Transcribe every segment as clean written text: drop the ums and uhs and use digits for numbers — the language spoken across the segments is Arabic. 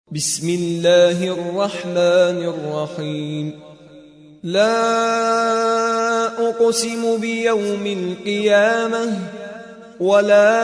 بسم الله الرحمن الرحيم. لا أقسم بيوم القيامة ولا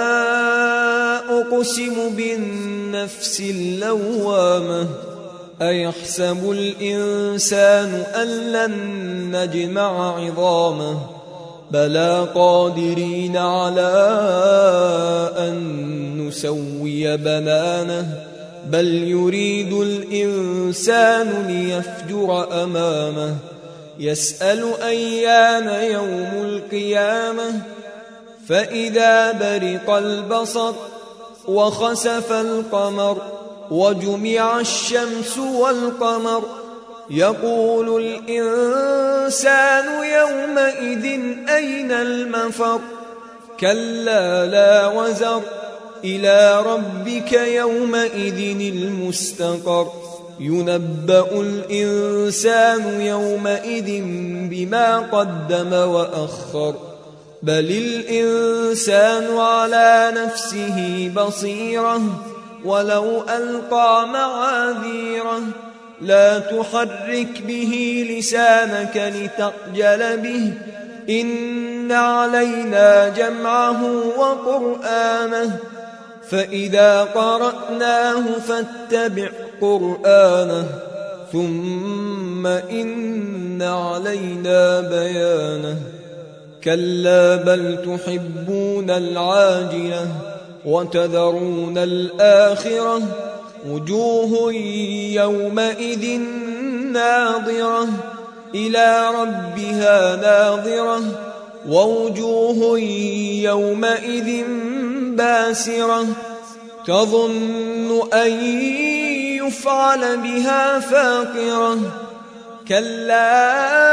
أقسم بالنفس اللوامة أيحسب الإنسان أن لن نجمع عظامه بلى قادرين على أن نسوي بنانه بل يريد الإنسان ليفجر أمامه يسأل أيان يوم القيامة فإذا برق البصر وخسف القمر وجمع الشمس والقمر يقول الإنسان يومئذ أين المفر كلا لا وزر إلى ربك يومئذ المستقر ينبأ الإنسان يومئذ بما قدم وأخر بل الإنسان على نفسه بصيرة ولو ألقى معاذيره لا تحرك به لسانك لتعجل به إن علينا جمعه وقرآنه فإذا قرأناه فاتبع قرآنه ثم إن علينا بيانه كلا بل تحبون العاجلة وتذرون الآخرة وجوه يومئذ ناظرة إلى ربها ناظرة ووجوه يومئذ باسرة تظن أن يفعل بها فاقرة كلا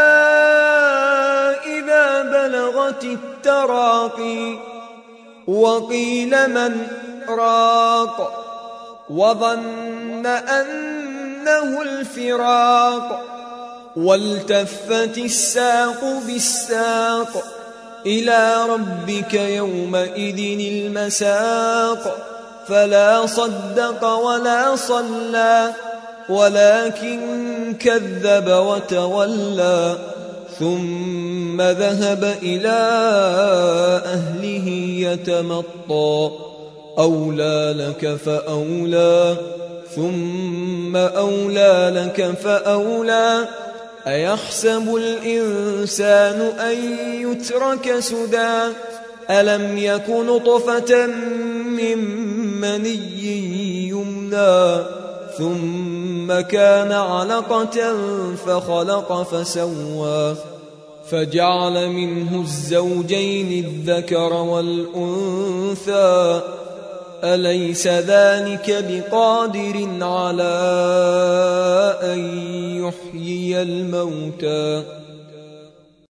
إذا بلغت التراقي وقيل من راق وظن أنه الفراق والتفت الساق بالساق إلى ربك يومئذ المساق فلا صدق ولا صلى ولكن كذب وتولى ثم ذهب إلى أهله يتمطى أولى لك فأولى ثم أولى لك فأولى أيحسب الإنسان أن يترك سدى ألم يك نطفة من مني يمنى ثم كان علقة فخلق فسوى فجعل منه الزوجين الذكر والأنثى أليس ذلك بقادر على أن يحيي الموتى